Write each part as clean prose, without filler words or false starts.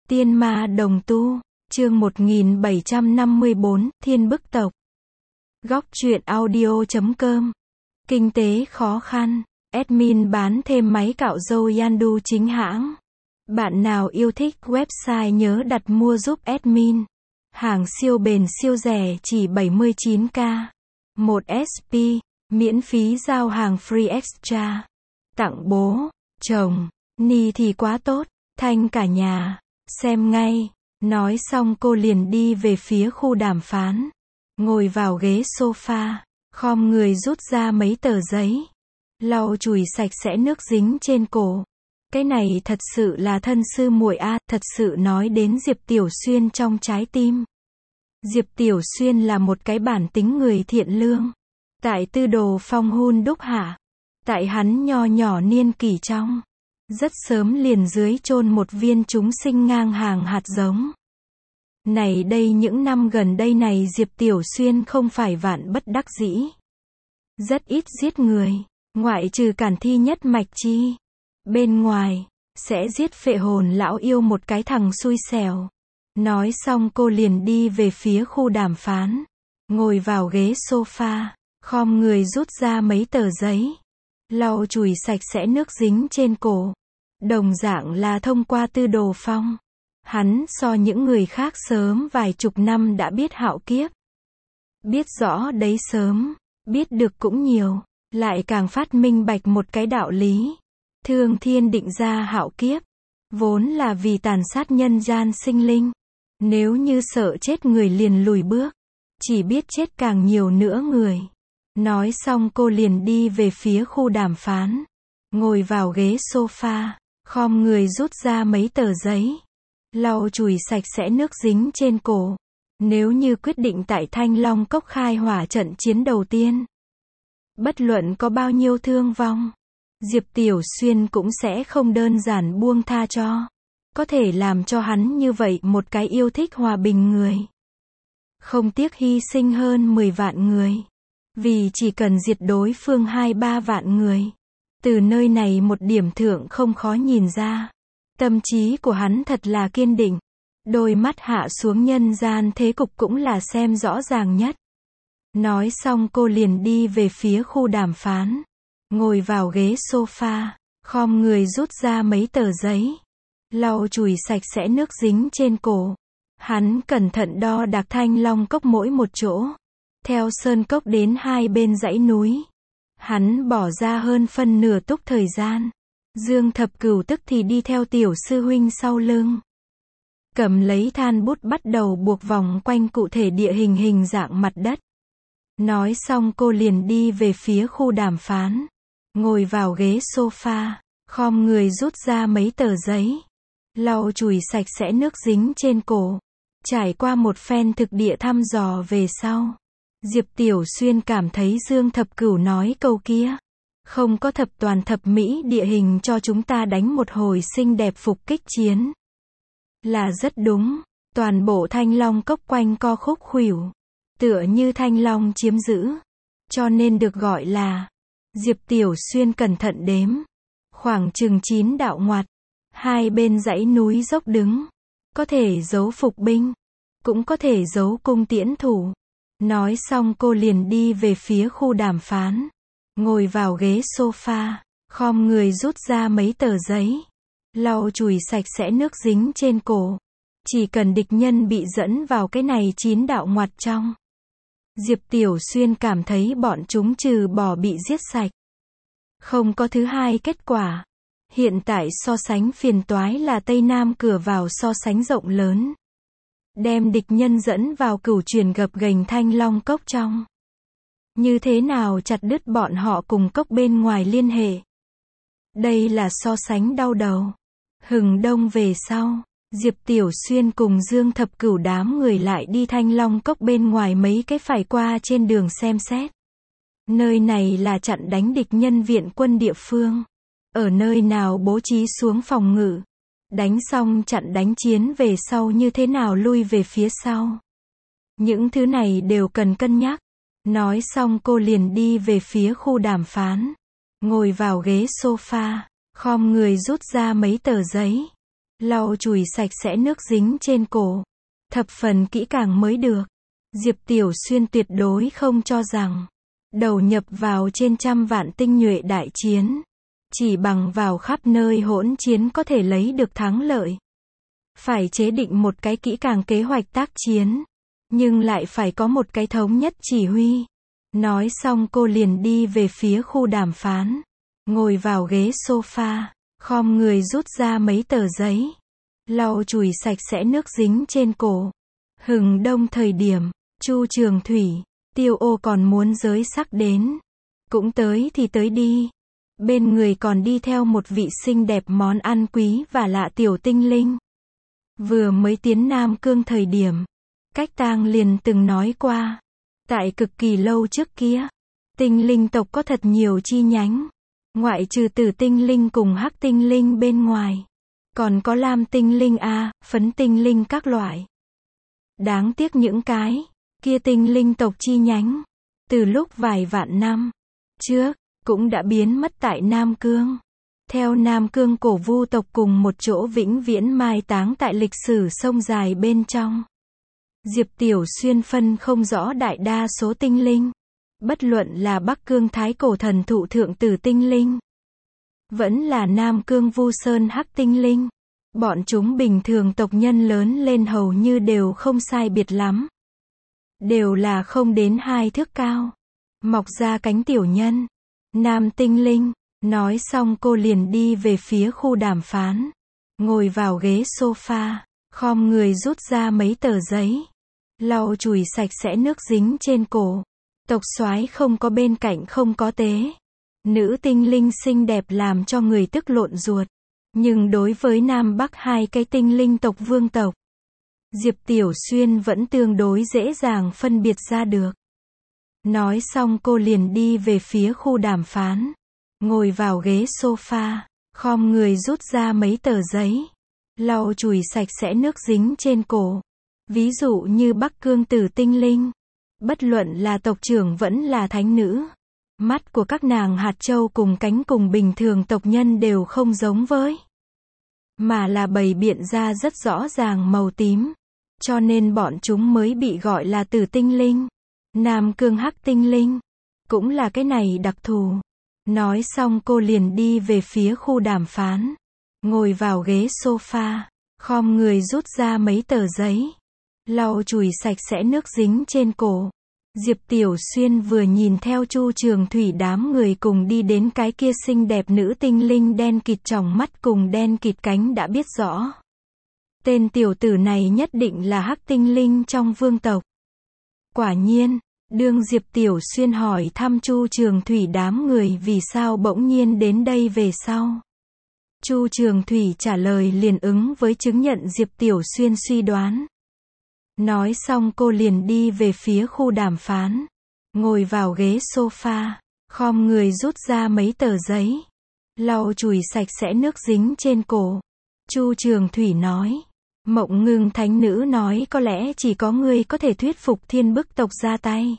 Tiên ma đồng tu, chương 1754, Thiên bức tộc. Góc truyện audio.com. Kinh tế khó khăn. Admin bán thêm máy cạo râu Yandu chính hãng. Bạn nào yêu thích website nhớ đặt mua giúp admin. Hàng siêu bền siêu rẻ chỉ 79k. 1 SP, miễn phí giao hàng free extra. Tặng bố, chồng, ni thì quá tốt, thanh cả nhà. Xem ngay. Nói xong cô liền đi về phía khu đàm phán. Ngồi vào ghế sofa, khom người rút ra mấy tờ giấy. Lau chùi sạch sẽ nước dính trên cổ. Cái này thật sự là thân sư muội a, thật sự nói đến Diệp Tiểu Xuyên trong trái tim. Diệp Tiểu Xuyên là một cái bản tính người thiện lương. Tại Tư Đồ Phong hun đúc hạ. Tại hắn nho nhỏ niên kỷ trong. Rất sớm liền dưới chôn một viên chúng sinh ngang hàng hạt giống. Này đây những năm gần đây này Diệp Tiểu Xuyên không phải vạn bất đắc dĩ. Rất ít giết người, ngoại trừ Cản Thi Nhất Mạch Chi. Bên ngoài, sẽ giết Phệ Hồn lão yêu một cái thằng xui xẻo. Nói xong cô liền đi về phía khu đàm phán. Ngồi vào ghế sofa, khom người rút ra mấy tờ giấy. Lau chùi sạch sẽ nước dính trên cổ. Đồng dạng là thông qua Tư Đồ Phong. Hắn so những người khác sớm vài chục năm đã biết hạo kiếp. Biết rõ đấy sớm, biết được cũng nhiều, lại càng phát minh bạch một cái đạo lý. Thương thiên định ra hạo kiếp, vốn là vì tàn sát nhân gian sinh linh. Nếu như sợ chết người liền lùi bước, chỉ biết chết càng nhiều nữa người. Nói xong cô liền đi về phía khu đàm phán. Ngồi vào ghế sofa, khom người rút ra mấy tờ giấy. Lau chùi sạch sẽ nước dính trên cổ. Nếu như quyết định tại Thanh Long Cốc khai hỏa trận chiến đầu tiên, bất luận có bao nhiêu thương vong, Diệp Tiểu Xuyên cũng sẽ không đơn giản buông tha cho. Có thể làm cho hắn như vậy một cái yêu thích hòa bình người. Không tiếc hy sinh hơn 10 vạn người. Vì chỉ cần diệt đối phương 2-3 vạn người. Từ nơi này một điểm thượng không khó nhìn ra. Tâm trí của hắn thật là kiên định. Đôi mắt hạ xuống nhân gian thế cục cũng là xem rõ ràng nhất. Nói xong cô liền đi về phía khu đàm phán. Ngồi vào ghế sofa, khom người rút ra mấy tờ giấy. Lau chùi sạch sẽ nước dính trên cổ. Hắn cẩn thận đo đạc Thanh Long Cốc mỗi một chỗ. Theo sơn cốc đến hai bên dãy núi. Hắn bỏ ra hơn phân nửa túc thời gian. Dương Thập Cửu tức thì đi theo tiểu sư huynh sau lưng. Cầm lấy than bút bắt đầu buộc vòng quanh cụ thể địa hình hình dạng mặt đất. Nói xong cô liền đi về phía khu đàm phán. Ngồi vào ghế sofa, khom người rút ra mấy tờ giấy. Lau chùi sạch sẽ nước dính trên cổ. Trải qua một phen thực địa thăm dò về sau. Diệp Tiểu Xuyên cảm thấy Dương Thập Cửu nói câu kia. Không có thập toàn thập mỹ địa hình cho chúng ta đánh một hồi xinh đẹp phục kích chiến. Là rất đúng. Toàn bộ Thanh Long Cốc quanh co khúc khuỷu. Tựa như Thanh Long chiếm giữ. Cho nên được gọi là. Diệp Tiểu Xuyên cẩn thận đếm. Khoảng chừng 9 đạo ngoặt. Hai bên dãy núi dốc đứng. Có thể giấu phục binh. Cũng có thể giấu cung tiễn thủ. Nói xong cô liền đi về phía khu đàm phán. Ngồi vào ghế sofa, khom người rút ra mấy tờ giấy. Lau chùi sạch sẽ nước dính trên cổ. Chỉ cần địch nhân bị dẫn vào cái này 9 đạo ngoặt trong. Diệp Tiểu Xuyên cảm thấy bọn chúng trừ bỏ bị giết sạch. Không có thứ hai kết quả. Hiện tại so sánh phiền toái là Tây Nam cửa vào so sánh rộng lớn. Đem địch nhân dẫn vào cửu truyền gập ghềnh Thanh Long Cốc trong. Như thế nào chặt đứt bọn họ cùng cốc bên ngoài liên hệ. Đây là so sánh đau đầu. Hừng đông về sau, Diệp Tiểu Xuyên cùng Dương Thập Cửu đám người lại đi Thanh Long Cốc bên ngoài mấy cái phải qua trên đường xem xét. Nơi này là chặn đánh địch nhân viện quân địa phương. Ở nơi nào bố trí xuống phòng ngự. Đánh xong chặn đánh chiến về sau như thế nào lui về phía sau. Những thứ này đều cần cân nhắc. Nói xong cô liền đi về phía khu đàm phán. Ngồi vào ghế sofa, khom người rút ra mấy tờ giấy. lau chùi sạch sẽ nước dính trên cổ. Thập phần kỹ càng mới được. Diệp Tiểu Xuyên tuyệt đối không cho rằng đầu nhập vào trên trăm vạn tinh nhuệ đại chiến, chỉ bằng vào khắp nơi hỗn chiến có thể lấy được thắng lợi. Phải chế định một cái kỹ càng kế hoạch tác chiến, nhưng lại phải có một cái thống nhất chỉ huy. Nói xong cô liền đi về phía khu đàm phán, ngồi vào ghế sofa, khom người rút ra mấy tờ giấy, lau chùi sạch sẽ nước dính trên cổ. Hừng đông thời điểm, Chu Trường Thủy, Tiêu Ô còn muốn giới sắc đến. Cũng tới thì tới đi. Bên người còn đi theo một vị xinh đẹp món ăn quý và lạ tiểu tinh linh. Vừa mới tiến Nam Cương thời điểm, Cách Tang liền từng nói qua. Tại cực kỳ lâu trước kia, tinh linh tộc có thật nhiều chi nhánh. Ngoại trừ Tử tinh linh cùng Hắc tinh linh bên ngoài, còn có Lam tinh linh Phấn tinh linh các loại. Đáng tiếc những cái kia tinh linh tộc chi nhánh, từ lúc vài vạn năm trước, cũng đã biến mất tại Nam Cương. Theo Nam Cương cổ vu tộc cùng một chỗ vĩnh viễn mai táng tại lịch sử sông dài bên trong. Diệp Tiểu Xuyên phân không rõ đại đa số tinh linh. Bất luận là Bắc Cương Thái Cổ Thần Thụ Thượng Tử tinh linh, vẫn là Nam Cương Vu Sơn Hắc tinh linh. Bọn chúng bình thường tộc nhân lớn lên hầu như đều không sai biệt lắm. Đều là không đến 2 thước cao. Mọc ra cánh tiểu nhân. Nam tinh linh. Nói xong cô liền đi về phía khu đàm phán. Ngồi vào ghế sofa, khom người rút ra mấy tờ giấy, lau chùi sạch sẽ nước dính trên cổ. Tộc soái không có bên cạnh không có tế. Nữ tinh linh xinh đẹp làm cho người tức lộn ruột. Nhưng đối với Nam Bắc hai cái tinh linh tộc vương tộc, Diệp Tiểu Xuyên vẫn tương đối dễ dàng phân biệt ra được. Nói xong cô liền đi về phía khu đàm phán. Ngồi vào ghế sofa, khom người rút ra mấy tờ giấy, lau chùi sạch sẽ nước dính trên cổ. Ví dụ như Bắc Cương Tử tinh linh, bất luận là tộc trưởng vẫn là thánh nữ, mắt của các nàng hạt châu cùng cánh cùng bình thường tộc nhân đều không giống với, mà là bày biện ra rất rõ ràng màu tím, cho nên bọn chúng mới bị gọi là Tử tinh linh. Nam Cương Hắc tinh linh cũng là cái này đặc thù. Nói xong cô liền đi về phía khu đàm phán, ngồi vào ghế sofa, khom người rút ra mấy tờ giấy, lau chùi sạch sẽ nước dính trên cổ. Diệp Tiểu Xuyên vừa nhìn theo Chu Trường Thủy đám người cùng đi đến cái kia xinh đẹp nữ tinh linh đen kịt tròng mắt cùng đen kịt cánh đã biết rõ. Tên tiểu tử này nhất định là Hắc tinh linh trong vương tộc. Quả nhiên, đương Diệp Tiểu Xuyên hỏi thăm Chu Trường Thủy đám người vì sao bỗng nhiên đến đây về sau, Chu Trường Thủy trả lời liền ứng với chứng nhận Diệp Tiểu Xuyên suy đoán. Nói xong cô liền đi về phía khu đàm phán, ngồi vào ghế sofa, khom người rút ra mấy tờ giấy, lau chùi sạch sẽ nước dính trên cổ. Chu Trường Thủy nói, Mộng Ngưng thánh nữ nói có lẽ chỉ có ngươi có thể thuyết phục Thiên Bức tộc ra tay.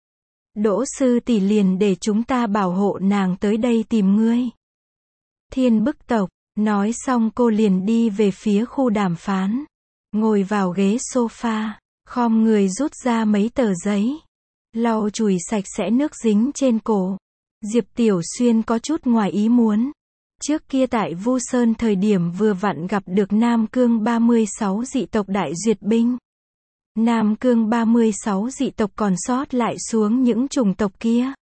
Đỗ sư tỷ liền để chúng ta bảo hộ nàng tới đây tìm ngươi. Thiên Bức tộc. Nói xong cô liền đi về phía khu đàm phán, ngồi vào ghế sofa, khom người rút ra mấy tờ giấy, lau chùi sạch sẽ nước dính trên cổ. Diệp Tiểu Xuyên có chút ngoài ý muốn. Trước kia tại Vu Sơn thời điểm vừa vặn gặp được Nam Cương 36 dị tộc đại duyệt binh. Nam Cương 36 dị tộc còn sót lại xuống những chủng tộc kia,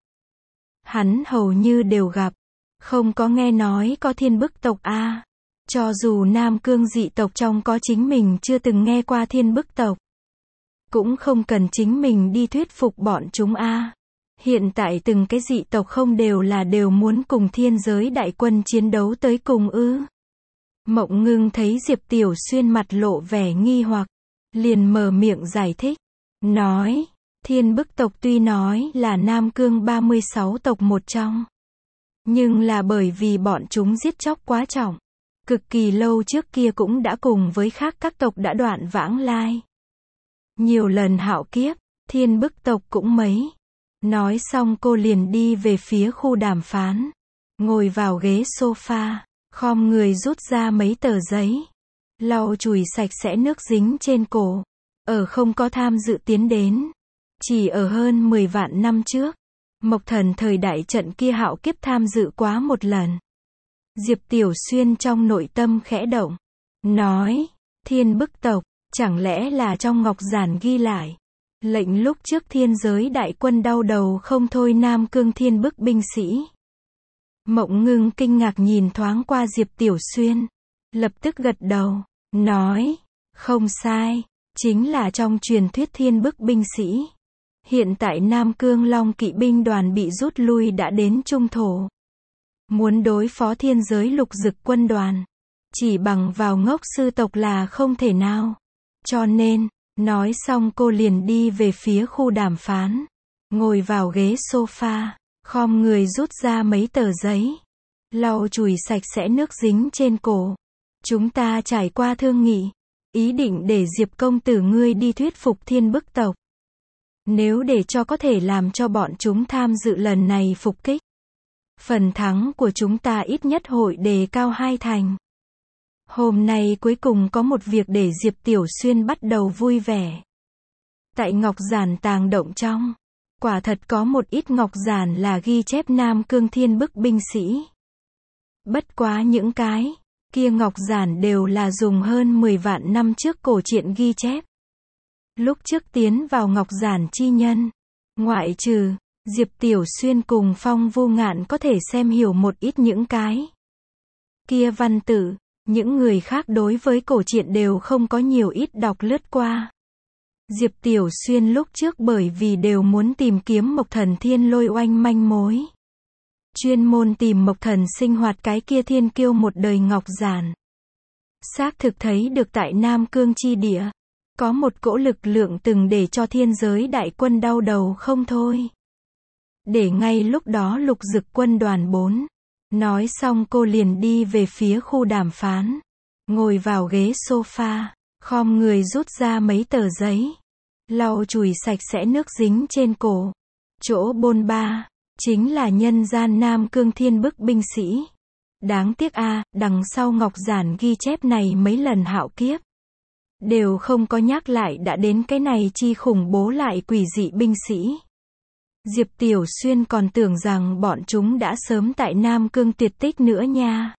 hắn hầu như đều gặp. Không có nghe nói có Thiên Bức tộc Cho dù Nam Cương dị tộc trong có chính mình chưa từng nghe qua Thiên Bức tộc, cũng không cần chính mình đi thuyết phục bọn chúng Hiện tại từng cái dị tộc không đều muốn cùng thiên giới đại quân chiến đấu tới cùng ư? Mộng Ngưng thấy Diệp Tiểu Xuyên mặt lộ vẻ nghi hoặc, liền mở miệng giải thích, nói, Thiên Bức tộc tuy nói là Nam Cương 36 tộc một trong, nhưng là bởi vì bọn chúng giết chóc quá trọng, cực kỳ lâu trước kia cũng đã cùng với khác các tộc đã đoạn vãng lai. Nhiều lần hạo kiếp, Thiên Bức tộc cũng mấy. Nói xong cô liền đi về phía khu đàm phán, ngồi vào ghế sofa, khom người rút ra mấy tờ giấy, lau chùi sạch sẽ nước dính trên cổ. Ở không có tham dự tiến đến. Chỉ ở hơn 10 vạn năm trước, Mộc Thần thời đại trận kia hạo kiếp tham dự quá một lần. Diệp Tiểu Xuyên trong nội tâm khẽ động. Nói, Thiên Bức tộc, chẳng lẽ là trong ngọc giản ghi lại. Lệnh lúc trước thiên giới đại quân đau đầu không thôi Nam Cương Thiên Bức binh sĩ. Mộng Ngưng kinh ngạc nhìn thoáng qua Diệp Tiểu Xuyên. Lập tức gật đầu, nói, không sai, chính là trong truyền thuyết Thiên Bức binh sĩ. Hiện tại Nam Cương Long kỵ binh đoàn bị rút lui đã đến Trung Thổ. Muốn đối phó thiên giới lục dực quân đoàn, chỉ bằng vào ngốc sư tộc là không thể nào. Cho nên, nói xong cô liền đi về phía khu đàm phán. Ngồi vào ghế sofa, khom người rút ra mấy tờ giấy. Lau chùi sạch sẽ nước dính trên cổ. Chúng ta trải qua thương nghị. Ý định để Diệp công tử ngươi đi thuyết phục Thiên Bức tộc. Nếu để cho có thể làm cho bọn chúng tham dự lần này phục kích. Phần thắng của chúng ta ít nhất hội đề cao 2 thành. Hôm nay cuối cùng có một việc để Diệp Tiểu Xuyên bắt đầu vui vẻ. Tại ngọc giản tàng động trong, quả thật có một ít ngọc giản là ghi chép Nam Cương Thiên Bức binh sĩ. Bất quá những cái kia ngọc giản đều là dùng hơn 10 vạn năm trước cổ truyện ghi chép. Lúc trước tiến vào ngọc giản chi nhân, ngoại trừ Diệp Tiểu Xuyên cùng Phong Vô Ngạn có thể xem hiểu một ít những cái kia văn tự, những người khác đối với cổ truyện đều không có nhiều ít đọc lướt qua. Diệp Tiểu Xuyên lúc trước bởi vì đều muốn tìm kiếm Mộc Thần Thiên Lôi Oanh manh mối. Chuyên môn tìm Mộc Thần sinh hoạt cái kia thiên kiêu một đời ngọc giản. Xác thực thấy được tại Nam Cương chi địa, có một cỗ lực lượng từng để cho thiên giới đại quân đau đầu không thôi. Để ngay lúc đó lục dực quân đoàn 4. Nói xong cô liền đi về phía khu đàm phán. Ngồi vào ghế sofa, khom người rút ra mấy tờ giấy. Lau chùi sạch sẽ nước dính trên cổ. Chỗ bôn ba, chính là nhân gian Nam Cương Thiên Bức binh sĩ. Đáng tiếc đằng sau ngọc giản ghi chép này mấy lần hạo kiếp. Đều không có nhắc lại đã đến cái này chi khủng bố lại quỷ dị binh sĩ. Diệp Tiểu Xuyên còn tưởng rằng bọn chúng đã sớm tại Nam Cương tuyệt tích nữa nha.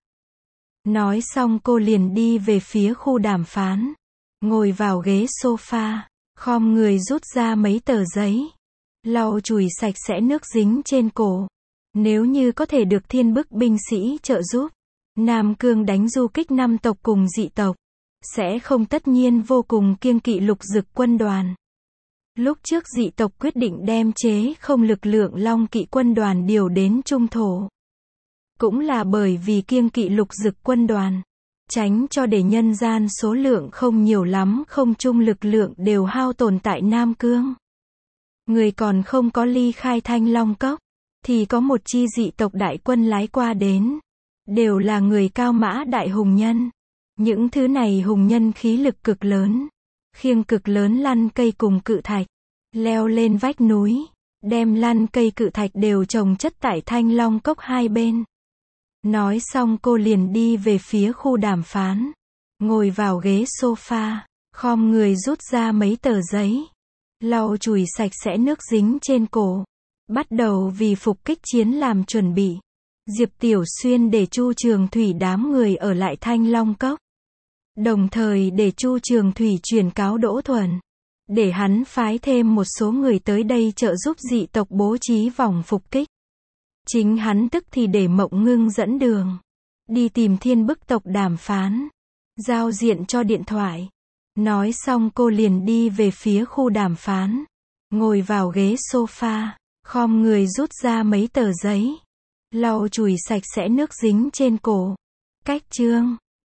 Nói xong cô liền đi về phía khu đàm phán. Ngồi vào ghế sofa, khom người rút ra mấy tờ giấy. Lau chùi sạch sẽ nước dính trên cổ. Nếu như có thể được Thiên Bức binh sĩ trợ giúp, Nam Cương đánh du kích 5 tộc cùng dị tộc, sẽ không tất nhiên vô cùng kiêng kỵ lục dực quân đoàn. Lúc trước dị tộc quyết định đem chế không lực lượng Long kỵ quân đoàn điều đến Trung Thổ. Cũng là bởi vì kiêng kỵ lục dực quân đoàn. Tránh cho để nhân gian số lượng không nhiều lắm không chung lực lượng đều hao tổn tại Nam Cương. Người còn không có ly khai Thanh Long Cốc, thì có một chi dị tộc đại quân lái qua đến. Đều là người cao mã đại hùng nhân. Những thứ này hùng nhân khí lực cực lớn. Khiêng cực lớn lăn cây cùng cự thạch. Leo lên vách núi. Đem lăn cây cự thạch đều chồng chất tại Thanh Long Cốc hai bên. Nói xong cô liền đi về phía khu đàm phán. Ngồi vào ghế sofa. Khom người rút ra mấy tờ giấy. Lau chùi sạch sẽ nước dính trên cổ. Bắt đầu vì phục kích chiến làm chuẩn bị. Diệp Tiểu Xuyên để Chu Trường Thủy đám người ở lại Thanh Long Cốc. Đồng thời để Chu Trường Thủy truyền cáo Đỗ Thuần. Để hắn phái thêm một số người tới đây trợ giúp dị tộc bố trí vòng phục kích. Chính hắn tức thì để Mộng Ngưng dẫn đường. Đi tìm Thiên Bức tộc đàm phán. Giao diện cho điện thoại. Nói xong cô liền đi về phía khu đàm phán. Ngồi vào ghế sofa. Khom người rút ra mấy tờ giấy. Lau chùi sạch sẽ nước dính trên cổ. Cách chương